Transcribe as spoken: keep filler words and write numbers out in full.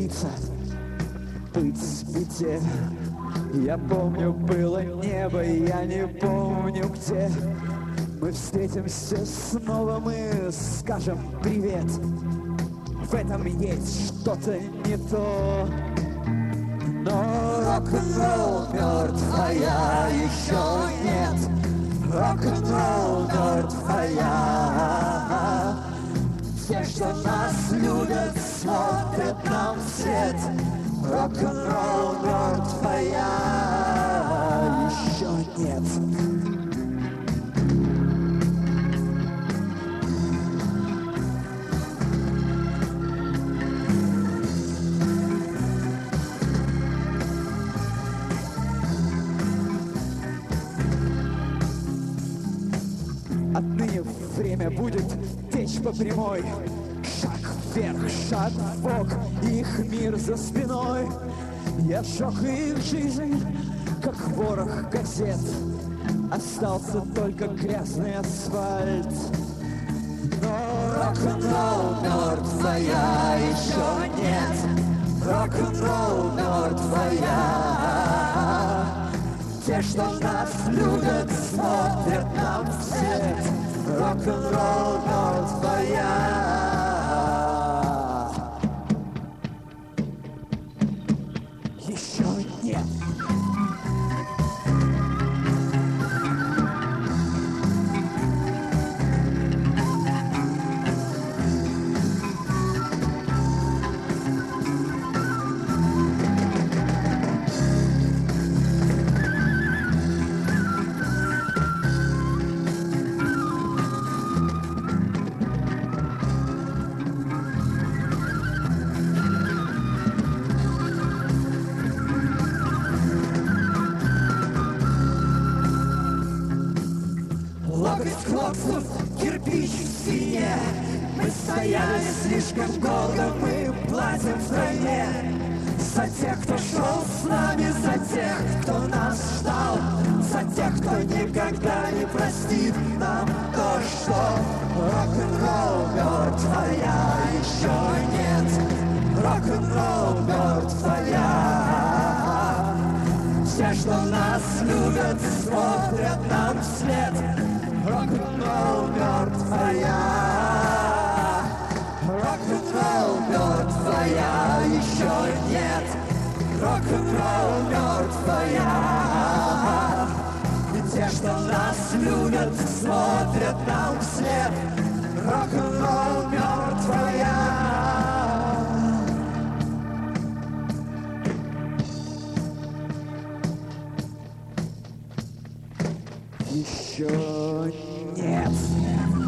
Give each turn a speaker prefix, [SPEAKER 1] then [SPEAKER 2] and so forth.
[SPEAKER 1] снится быть в беде. Я помню, было небо, я не помню где. Мы встретимся снова, мы скажем привет. В этом есть что-то не то. Но рок-н-ролл мертвая еще нет. Рок-н-ролл мертвая. Те, что нас любят, смотрят нам вслед. Рок-н-ролл мертвая еще нет. Отныне время будет течь по прямой. Шаг вверх, шаг вбок, их мир за спиной. Я сжег их жизнь, как ворох газет. Остался только грязный асфальт. Но рок-н-ролл мертвая еще нет. Рок-н-ролл мертвая. Те, что нас любят, смотрят нам вслед. Рок-н-ролл мертвая. Еще нет. Локоть клокнув, кирпич в спине. Мы стояли слишком долго, мы платим втройне. За тех, кто шел с нами, за тех, кто нас ждал. За тех, кто никогда не простит нам то, что рок-н-ролл мертвая еще нет. Рок-н-ролл мертвая. Все, что нас любят, смотрят нам вслед. Рок-н-ролл мертвая. Рок-н-ролл мертвая еще нет. Рок-н-ролл мертвая. И те, что нас любят, смотрят нам вслед. Рок-н-ролл мертвая. Еще нет.